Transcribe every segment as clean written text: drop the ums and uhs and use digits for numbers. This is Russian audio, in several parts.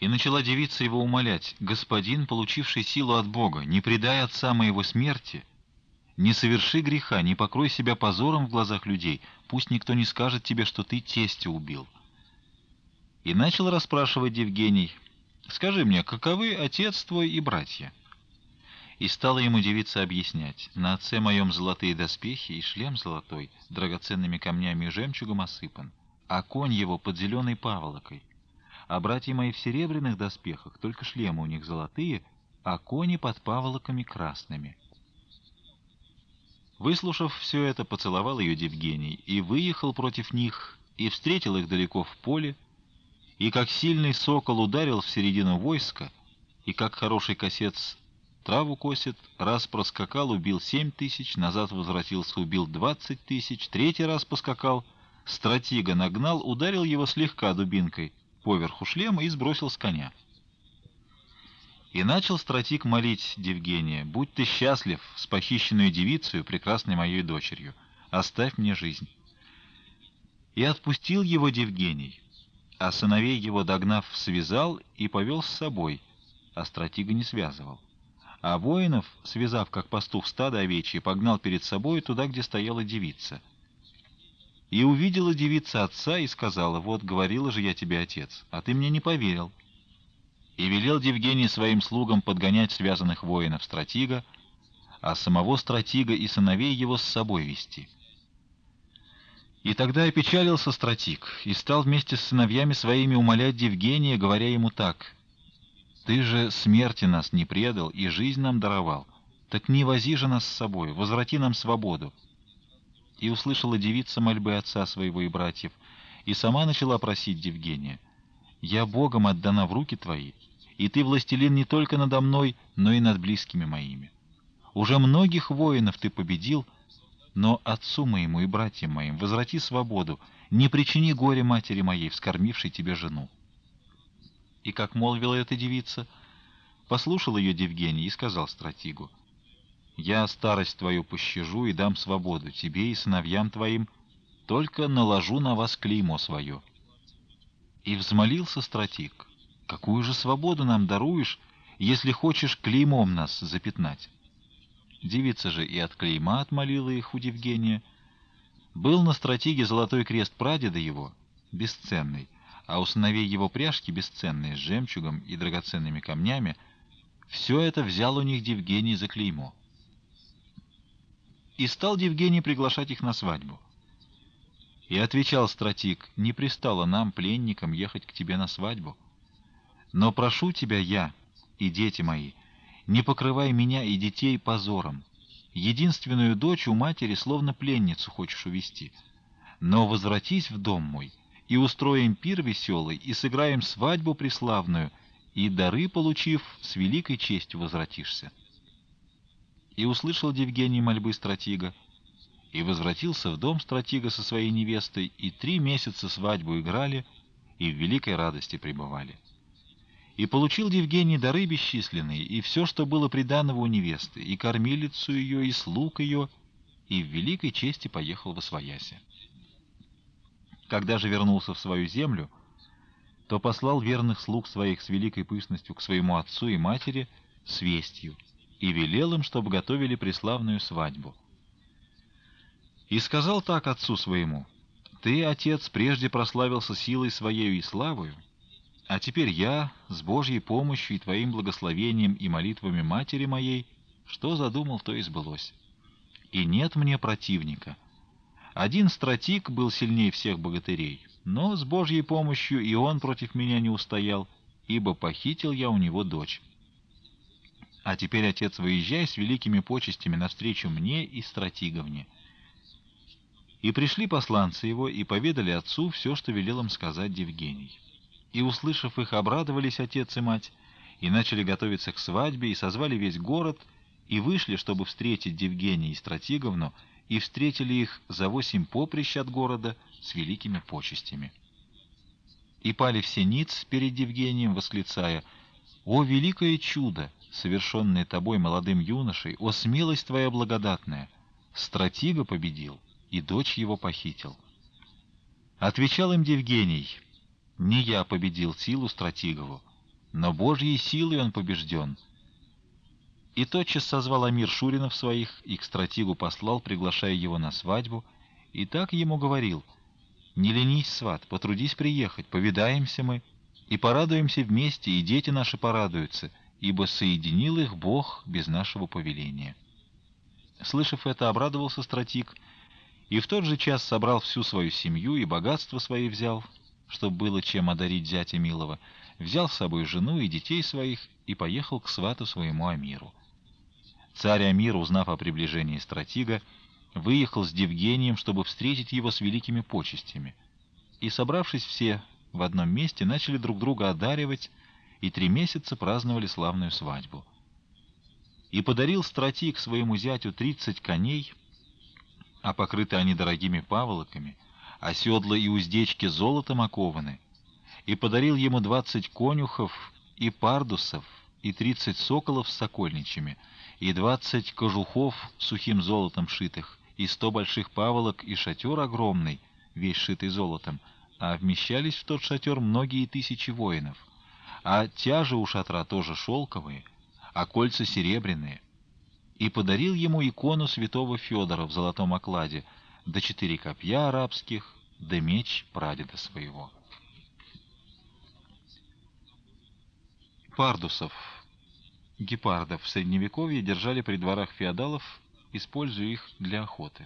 И начала девица его умолять: «Господин, получивший силу от Бога, не предай отца моего смерти, не соверши греха, не покрой себя позором в глазах людей, пусть никто не скажет тебе, что ты тестя убил». И начал расспрашивать Евгений: «Скажи мне, каковы отец твой и братья?» И стала ему девица объяснять: «На отце моем золотые доспехи и шлем золотой, драгоценными камнями и жемчугом осыпан, а конь его под зеленой паволокой. А братья мои в серебряных доспехах, только шлемы у них золотые, а кони под паволоками красными». Выслушав все это, поцеловал ее Евгений и выехал против них, и встретил их далеко в поле, и как сильный сокол ударил в середину войска, и как хороший косец траву косит, раз проскакал, убил 7 000, назад возвратился, убил 20 000, третий раз поскакал, стратега нагнал, ударил его слегка дубинкой поверху шлема и сбросил с коня. И начал стратег молить Евгения: «Будь ты счастлив с похищенную девицей, прекрасной моей дочерью, оставь мне жизнь». И отпустил его Евгений, а сыновей его, догнав, связал и повел с собой, а стратега не связывал. А воинов, связав, как пастух стадо овечье, погнал перед собой туда, где стояла девица. И увидела девица отца и сказала: «Вот говорила же я тебе, отец, а ты мне не поверил». И велел Евгений своим слугам подгонять связанных воинов стратега, а самого стратега и сыновей его с собой вести. И тогда опечалился стратег, и стал вместе с сыновьями своими умолять Евгения, говоря ему так: «Ты же смерти нас не предал и жизнь нам даровал, так не вози же нас с собой, возврати нам свободу». И услышала девица мольбы отца своего и братьев, и сама начала просить Евгения: «Я Богом отдана в руки твои, и ты властелин не только надо мной, но и над близкими моими. Уже многих воинов ты победил, но отцу моему и братьям моим возврати свободу, не причини горе матери моей, вскормившей тебе жену». И как молвила эта девица, послушал ее Евгений и сказал стратегу: «Я старость твою пощажу и дам свободу тебе и сыновьям твоим, только наложу на вас клеймо свое». И взмолился стратег: «Какую же свободу нам даруешь, если хочешь клеймом нас запятнать?» Девица же и от клейма отмолила их у Евгения. Был на стратеге золотой крест прадеда его, бесценный, а у сыновей его пряжки бесценные, с жемчугом и драгоценными камнями. Все это взял у них Евгений за клеймо. И стал Евгений приглашать их на свадьбу. И отвечал стратег: «Не пристало нам, пленникам, ехать к тебе на свадьбу. Но прошу тебя я и дети мои, не покрывай меня и детей позором. Единственную дочь у матери словно пленницу хочешь увести. Но возвратись в дом мой, и устроим пир веселый, и сыграем свадьбу преславную, и дары получив, с великой честью возвратишься». И услышал Евгений мольбы стратега, и возвратился в дом стратега со своей невестой, и 3 месяца свадьбу играли, и в великой радости пребывали. И получил Евгений дары бесчисленные, и все, что было приданого у невесты, и кормилицу ее, и слуг ее, и в великой чести поехал восвояси. Когда же вернулся в свою землю, то послал верных слуг своих с великой пышностью к своему отцу и матери с вестью, и велел им, чтобы готовили преславную свадьбу. И сказал так отцу своему: «Ты, отец, прежде прославился силой своею и славою, а теперь я, с Божьей помощью и твоим благословением и молитвами матери моей, что задумал, то и сбылось. И нет мне противника. Один стратег был сильнее всех богатырей, но с Божьей помощью и он против меня не устоял, ибо похитил я у него дочь. А теперь, отец, выезжай с великими почестями навстречу мне и стратеговне». И пришли посланцы его и поведали отцу все, что велел им сказать Евгений. И, услышав их, обрадовались отец и мать, и начали готовиться к свадьбе, и созвали весь город, и вышли, чтобы встретить Евгения и стратеговну, и встретили их за 8 поприщ от города с великими почестями. И пали все ниц перед Евгением, восклицая: «О, великое чудо, совершенное тобой, молодым юношей! О, смелость твоя благодатная! Стратега победил, и дочь его похитил». Отвечал им Евгений: «Не я победил силу стратегову, но Божьей силой он побежден». И тотчас созвал Амир шуринов своих и к стратигу послал, приглашая его на свадьбу, и так ему говорил: «Не ленись, сват, потрудись приехать, повидаемся мы, и порадуемся вместе, и дети наши порадуются, ибо соединил их Бог без нашего повеления». Слышав это, обрадовался стратиг, и в тот же час собрал всю свою семью и богатство свои взял, чтобы было чем одарить зятя милого, взял с собой жену и детей своих и поехал к свату своему Амиру. Царь Амир, узнав о приближении стратига, выехал с Девгением, чтобы встретить его с великими почестями. И, собравшись все в одном месте, начали друг друга одаривать, и 3 месяца праздновали славную свадьбу. И подарил стратиг своему зятю 30 коней, а покрыты они дорогими паволоками, а седла и уздечки золотом окованы, и подарил ему 20 конюхов и пардусов, и 30 соколов с сокольничьими, и 20 кожухов сухим золотом шитых, и 100 больших паволок, и шатер огромный, весь шитый золотом, а вмещались в тот шатер многие тысячи воинов, а тяжи у шатра тоже шелковые, а кольца серебряные. И подарил ему икону святого Федора в золотом окладе, да 4 копья арабских, да меч прадеда своего. Пардусов, гепардов в Средневековье держали при дворах феодалов, используя их для охоты.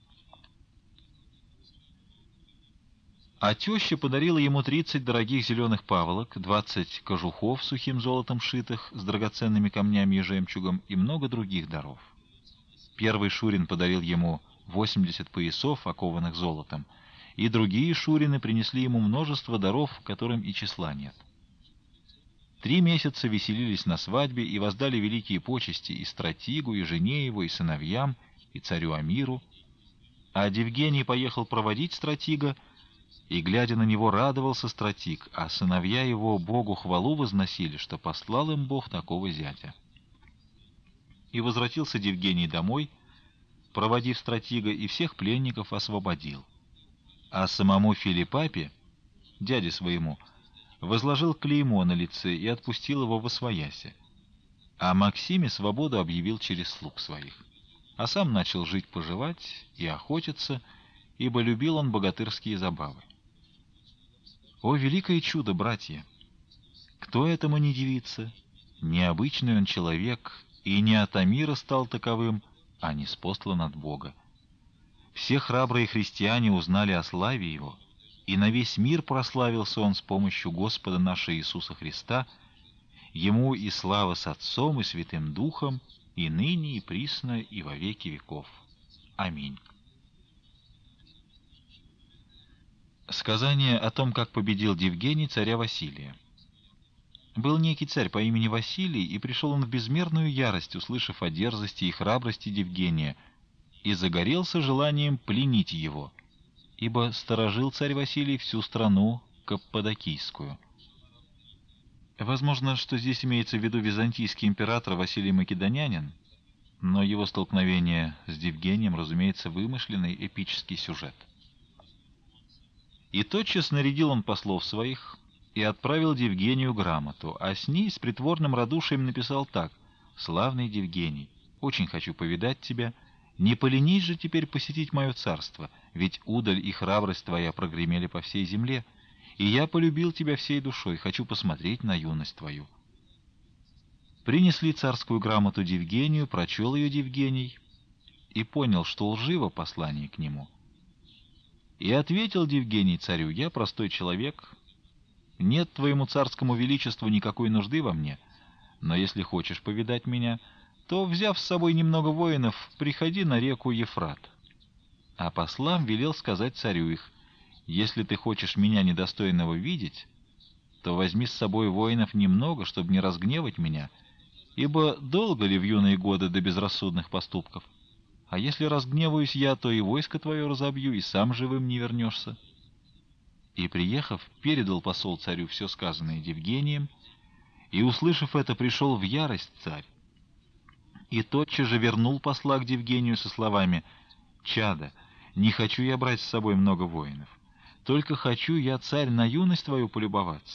А теща подарила ему 30 дорогих зеленых паволок, 20 кожухов сухим золотом шитых, с драгоценными камнями и жемчугом, и много других даров. Первый шурин подарил ему 80 поясов, окованных золотом, и другие шурины принесли ему множество даров, которым и числа нет. 3 месяца веселились на свадьбе и воздали великие почести и стратигу, и жене его, и сыновьям, и царю Амиру. А Девгений поехал проводить стратига, и, глядя на него, радовался стратиг, а сыновья его Богу хвалу возносили, что послал им Бог такого зятя. И возвратился Девгений домой, проводив стратига, и всех пленников освободил. А самому Филиппапе, дяде своему, возложил клеймо на лице и отпустил его восвояси. А Максиме свободу объявил через слуг своих. А сам начал жить-поживать и охотиться, ибо любил он богатырские забавы. О, великое чудо, братья! Кто этому не дивится? Необычный он человек, и не от Амира стал таковым, а ниспослан от Бога. Все храбрые христиане узнали о славе его, и на весь мир прославился он с помощью Господа нашего Иисуса Христа. Ему и слава с Отцом и Святым Духом, и ныне, и присно, и во веки веков. Аминь. Сказание о том, как победил Девгений царя Василия. Был некий царь по имени Василий, и пришел он в безмерную ярость, услышав о дерзости и храбрости Девгения, и загорелся желанием пленить его, ибо сторожил царь Василий всю страну Каппадокийскую. Возможно, что здесь имеется в виду византийский император Василий Македонянин, но его столкновение с Девгением, разумеется, вымышленный эпический сюжет. И тотчас нарядил он послов своих и отправил Девгению грамоту, а с ней с притворным радушием написал так: «Славный Девгений, очень хочу повидать тебя. Не поленись же теперь посетить мое царство, ведь удаль и храбрость твоя прогремели по всей земле, и я полюбил тебя всей душой, хочу посмотреть на юность твою». Принесли царскую грамоту Девгению, прочел ее Девгений и понял, что лживо послание к нему. И ответил Девгений царю: «Я простой человек, нет твоему царскому величеству никакой нужды во мне, но если хочешь повидать меня, то, взяв с собой немного воинов, приходи на реку Ефрат». А послам велел сказать царю их: «Если ты хочешь меня недостойного видеть, то возьми с собой воинов немного, чтобы не разгневать меня, ибо долго ли в юные годы до безрассудных поступков? А если разгневаюсь я, то и войско твое разобью, и сам живым не вернешься». И, приехав, передал посол царю все сказанное Евгением, и, услышав это, пришел в ярость царь, и тотчас же вернул посла к Евгению со словами: «Чадо, не хочу я брать с собой много воинов, только хочу я, царь, на юность твою полюбоваться.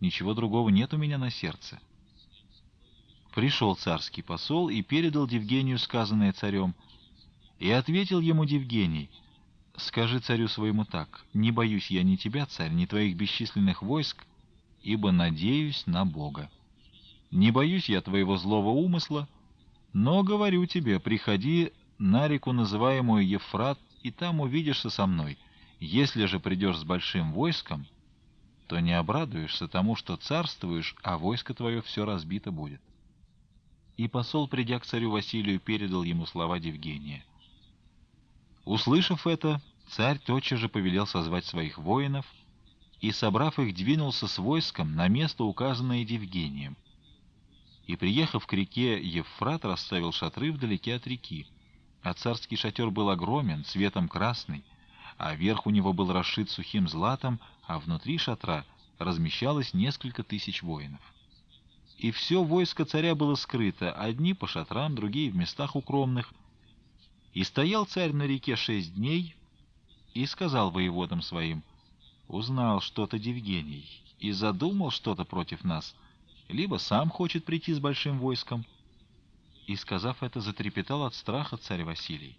ничего другого нет у меня на сердце». Пришел царский посол и передал Евгению сказанное царем. И ответил ему Евгений: «Скажи царю своему так: не боюсь я ни тебя, царь, ни твоих бесчисленных войск, ибо надеюсь на Бога. Не боюсь я твоего злого умысла, но говорю тебе, приходи на реку, называемую Евфрат, и там увидишься со мной. Если же придешь с большим войском, то не обрадуешься тому, что царствуешь, а войско твое все разбито будет». И посол, придя к царю Василию, передал ему слова Евгения. Услышав это, царь тотчас же повелел созвать своих воинов, и, собрав их, двинулся с войском на место, указанное Евгением. И, приехав к реке Евфрат, расставил шатры вдалеке от реки. А царский шатер был огромен, цветом красный, а верх у него был расшит сухим златом, а внутри шатра размещалось несколько тысяч воинов. И все войско царя было скрыто, одни по шатрам, другие в местах укромных. И стоял царь на реке 6 дней, и сказал воеводам своим: «Узнал что-то Евгений, и задумал что-то против нас, либо сам хочет прийти с большим войском». И, сказав это, затрепетал от страха царь Василий.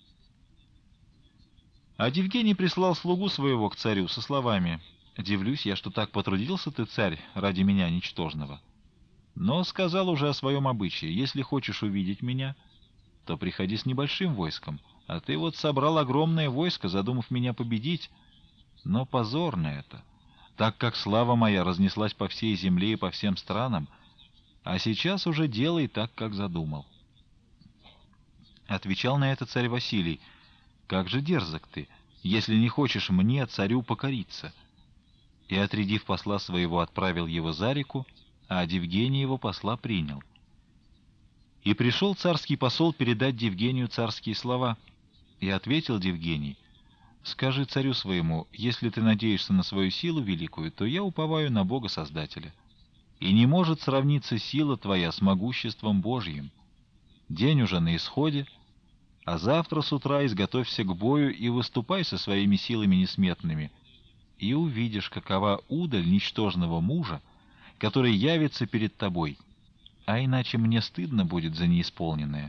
А Евгений прислал слугу своего к царю со словами: «Дивлюсь я, что так потрудился ты, царь, ради меня ничтожного. Но сказал уже о своем обычае: если хочешь увидеть меня, то приходи с небольшим войском, а ты вот собрал огромное войско, задумав меня победить. Но позорно это, так как слава моя разнеслась по всей земле и по всем странам, а сейчас уже делай так, как задумал». Отвечал на это царь Василий: «Как же дерзок ты, если не хочешь мне, царю, покориться?» И, отрядив посла своего, отправил его за реку, а Евгений его посла принял. И пришел царский посол передать Евгению царские слова. И ответил Евгений: «Скажи царю своему, если ты надеешься на свою силу великую, то я уповаю на Бога Создателя. И не может сравниться сила твоя с могуществом Божьим. День уже на исходе, а завтра с утра изготовься к бою и выступай со своими силами несметными, и увидишь, какова удаль ничтожного мужа, который явится перед тобой, а иначе мне стыдно будет за неисполненное».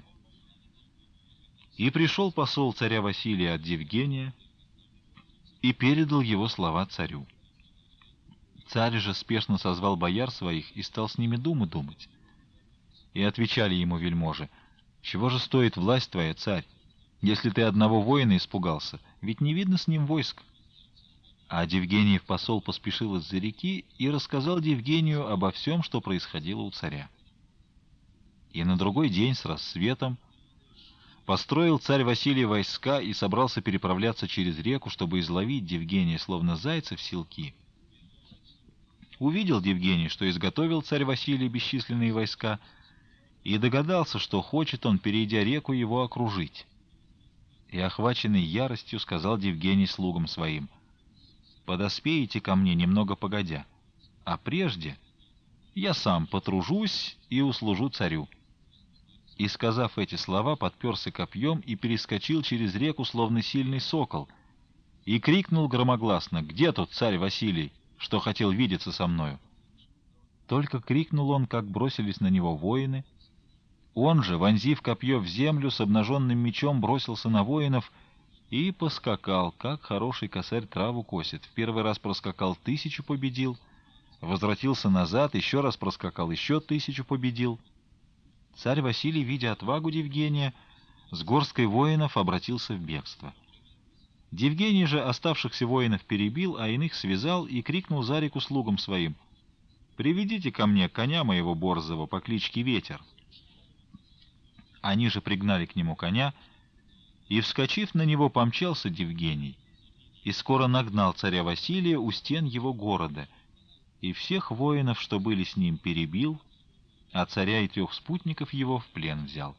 И пришел посол царя Василия от Евгения и передал его слова царю. Царь же спешно созвал бояр своих и стал с ними думу думать. И отвечали ему вельможи: «Чего же стоит власть твоя, царь, если ты одного воина испугался? Ведь не видно с ним войск». А Евгениев посол поспешил из-за реки и рассказал Евгению обо всем, что происходило у царя. И на другой день с рассветом построил царь Василий войска и собрался переправляться через реку, чтобы изловить Евгения, словно зайца в селки. Увидел Евгений, что изготовил царь Василий бесчисленные войска, и догадался, что хочет он, перейдя реку, его окружить. И, охваченный яростью, сказал Евгений слугам своим: «Подоспеете ко мне немного погодя, а прежде я сам потружусь и услужу царю». И, сказав эти слова, подперся копьем и перескочил через реку, словно сильный сокол, и крикнул громогласно: «Где тот царь Василий, что хотел видеться со мною?» Только крикнул он, как бросились на него воины. Он же, вонзив копье в землю, с обнаженным мечом бросился на воинов и поскакал, как хороший косарь траву косит. В первый раз проскакал 1000, победил, возвратился назад, еще раз проскакал, еще 1000 победил. Царь Василий, видя отвагу Евгения, с горсткой воинов обратился в бегство. Евгений же оставшихся воинов перебил, а иных связал и крикнул за реку слугам своим: «Приведите ко мне коня моего борзого по кличке Ветер». Они же пригнали к нему коня, и, вскочив на него, помчался Евгений, и скоро нагнал царя Василия у стен его города, и всех воинов, что были с ним, перебил, а царя и 3 спутников его в плен взял.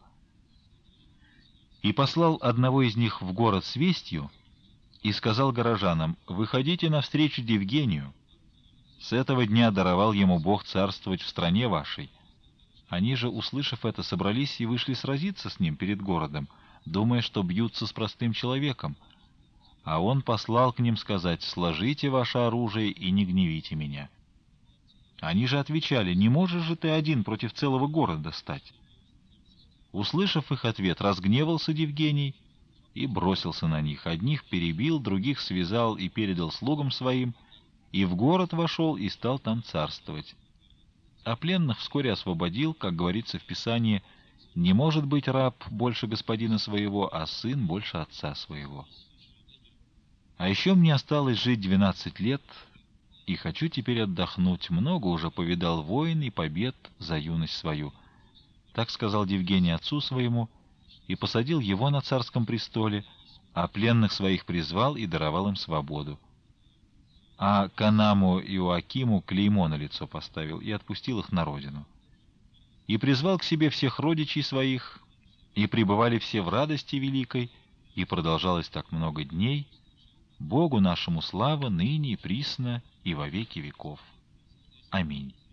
И послал одного из них в город с вестью, и сказал горожанам: «Выходите навстречу Евгению. С этого дня даровал ему Бог царствовать в стране вашей». Они же, услышав это, собрались и вышли сразиться с ним перед городом, думая, что бьются с простым человеком. А он послал к ним сказать: «Сложите ваше оружие и не гневите меня». Они же отвечали: «Не можешь же ты один против целого города стать». Услышав их ответ, разгневался Евгений и бросился на них. Одних перебил, других связал и передал слугам своим, и в город вошел и стал там царствовать. А пленных вскоре освободил, как говорится в Писании: «Не может быть раб больше господина своего, а сын больше отца своего». А еще мне осталось жить 12 лет, и хочу теперь отдохнуть. Много уже повидал войн и побед за юность свою. Так сказал Евгений отцу своему, и посадил его на царском престоле, а пленных своих призвал и даровал им свободу. А Канаму и Иоакиму клеймо на лицо поставил и отпустил их на родину. И призвал к себе всех родичей своих, и пребывали все в радости великой, и продолжалось так много дней. Богу нашему слава ныне и присно и во веки веков. Аминь.